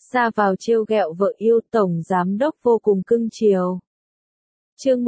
ra vào trêu ghẹo vợ yêu, tổng giám đốc vô cùng cưng chiều. Chương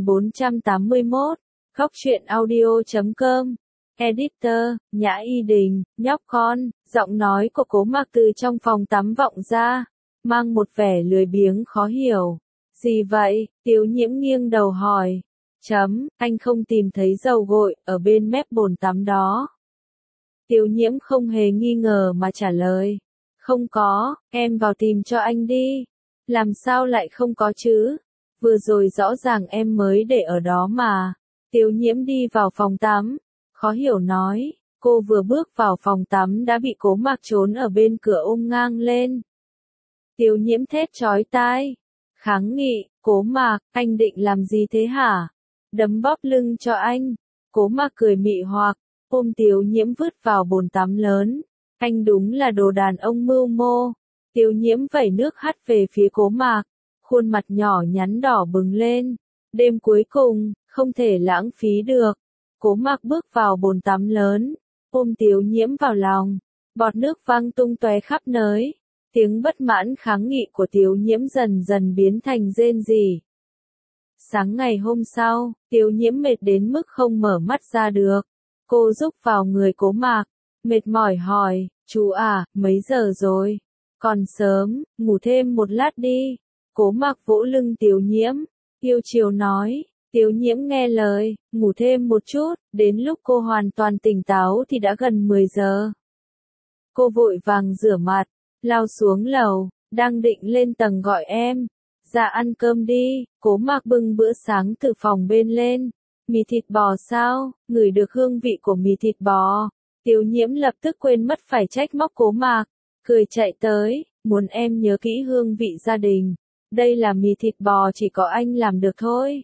1481, Góc truyện audio.com. Editor, Nhã Y Đình, nhóc con, giọng nói của Cố Mạc từ trong phòng tắm vọng ra, mang một vẻ lười biếng khó hiểu. Gì vậy? Tiếu Nhiễm nghiêng đầu hỏi. Anh không tìm thấy dầu gội ở bên mép bồn tắm đó. Tiếu Nhiễm không hề nghi ngờ mà trả lời. Không có, em vào tìm cho anh đi. Làm sao lại không có chứ? Vừa rồi rõ ràng em mới để ở đó mà. Tiếu Nhiễm đi vào phòng tắm, khó hiểu nói. Cô vừa bước vào phòng tắm đã bị Cố Mạc trốn ở bên cửa ôm ngang lên. Tiếu Nhiễm thét chói tai. Kháng nghị, Cố Mạc, anh định làm gì thế hả? Đấm bóp lưng cho anh. Cố Mạc cười mị hoặc, ôm Tiếu Nhiễm vứt vào bồn tắm lớn. Anh đúng là đồ đàn ông mưu mô. Tiếu Nhiễm vẩy nước hắt về phía Cố Mạc, khuôn mặt nhỏ nhắn đỏ bừng lên. Đêm cuối cùng, không thể lãng phí được. Cố Mạc bước vào bồn tắm lớn, ôm Tiếu Nhiễm vào lòng. Bọt nước văng tung tóe khắp nơi. Tiếng bất mãn kháng nghị của Tiếu Nhiễm dần dần biến thành rên rỉ. Sáng ngày hôm sau, Tiếu Nhiễm mệt đến mức không mở mắt ra được. Cô rúc vào người Cố Mạc, mệt mỏi hỏi, chú à, mấy giờ rồi? Còn sớm, ngủ thêm một lát đi. Cố Mạc vỗ lưng Tiếu Nhiễm, yêu chiều nói. Tiếu Nhiễm nghe lời, ngủ thêm một chút, đến lúc cô hoàn toàn tỉnh táo thì đã gần 10 giờ. Cô vội vàng rửa mặt, lao xuống lầu, đang định lên tầng gọi em. Ra ăn cơm đi. Cố Mạc bưng bữa sáng từ phòng bên lên. Mì thịt bò sao? Ngửi được hương vị của mì thịt bò. Tiếu Nhiễm lập tức quên mất phải trách móc Cố Mạc, cười chạy tới, muốn em nhớ kỹ hương vị gia đình. Đây là mì thịt bò chỉ có anh làm được thôi.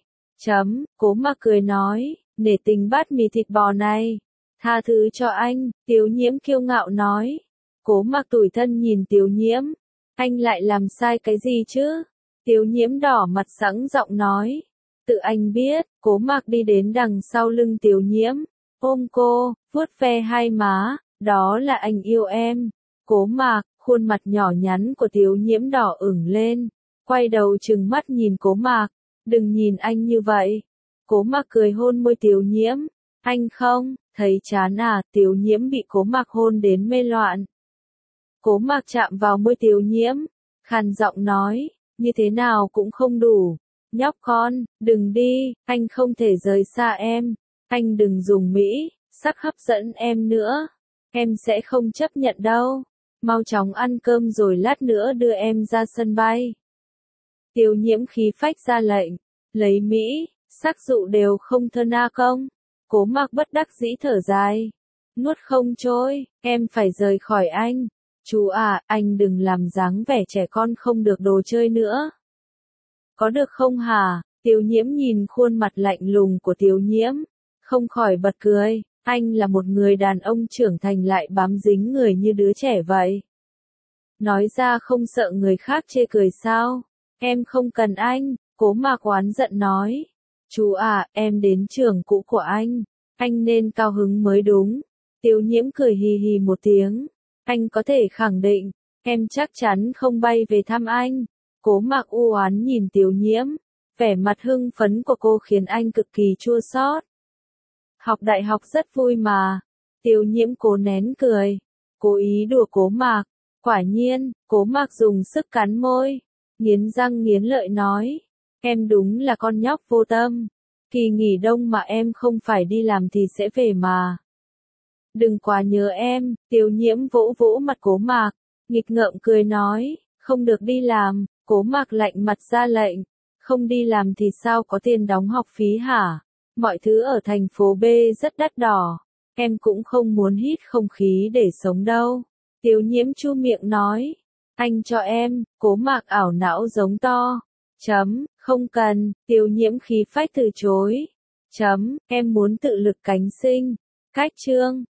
Cố Mạc cười nói, nể tình bát mì thịt bò này. Tha thứ cho anh, Tiếu Nhiễm kiêu ngạo nói. Cố Mạc tủi thân nhìn Tiếu Nhiễm. Anh lại làm sai cái gì chứ? Tiếu Nhiễm đỏ mặt sẵn giọng nói. Tự anh biết. Cố Mạc đi đến đằng sau lưng Tiếu Nhiễm, ôm cô, vuốt ve hai má, đó là anh yêu em. Cố Mạc, khuôn mặt nhỏ nhắn của Tiếu Nhiễm đỏ ửng lên, quay đầu trừng mắt nhìn Cố Mạc, đừng nhìn anh như vậy. Cố Mạc cười hôn môi Tiếu Nhiễm, anh không, thấy chán à? Tiếu Nhiễm bị Cố Mạc hôn đến mê loạn. Cố Mạc chạm vào môi Tiếu Nhiễm, khàn giọng nói, như thế nào cũng không đủ. Nhóc con, đừng đi, anh không thể rời xa em. Anh đừng dùng mỹ sắc hấp dẫn em nữa. Em sẽ không chấp nhận đâu. Mau chóng ăn cơm rồi lát nữa đưa em ra sân bay. Tiếu Nhiễm khí phách ra lệnh. Lấy mỹ sắc dụ đều không thơ na công. Cố Mạc bất đắc dĩ thở dài. Nuốt không trôi, em phải rời khỏi anh. Chú à, anh đừng làm dáng vẻ trẻ con không được đồ chơi nữa. Có được không hả? Tiếu Nhiễm nhìn khuôn mặt lạnh lùng của Tiếu Nhiễm, không khỏi bật cười. Anh là một người đàn ông trưởng thành lại bám dính người như đứa trẻ vậy. Nói ra không sợ người khác chê cười sao? Em không cần anh. Cố Mạc oán giận nói. Chú à, em đến trường cũ của anh nên cao hứng mới đúng. Tiếu Nhiễm cười hì hì một tiếng. Anh có thể khẳng định, em chắc chắn không bay về thăm anh. Cố Mạc u oán nhìn Tiếu Nhiễm, vẻ mặt hưng phấn của cô khiến anh cực kỳ chua xót. Học đại học rất vui mà. Tiếu Nhiễm cố nén cười, cố ý đùa Cố Mạc. Quả nhiên, Cố Mạc dùng sức cắn môi, nghiến răng nghiến lợi nói, em đúng là con nhóc vô tâm. Kỳ nghỉ đông mà em không phải đi làm thì sẽ về mà. Đừng quá nhớ em. Tiếu Nhiễm vỗ vỗ mặt Cố Mạc, nghịch ngợm cười nói, không được đi làm. Cố Mạc lạnh mặt ra lệnh, không đi làm thì sao có tiền đóng học phí hả? Mọi thứ ở thành phố B rất đắt đỏ, em cũng không muốn hít không khí để sống đâu. Tiếu Nhiễm chu miệng nói, anh cho em. Cố Mạc ảo não giống to. Không cần. Tiếu Nhiễm khí phách từ chối. Em muốn tự lực cánh sinh. Cách chương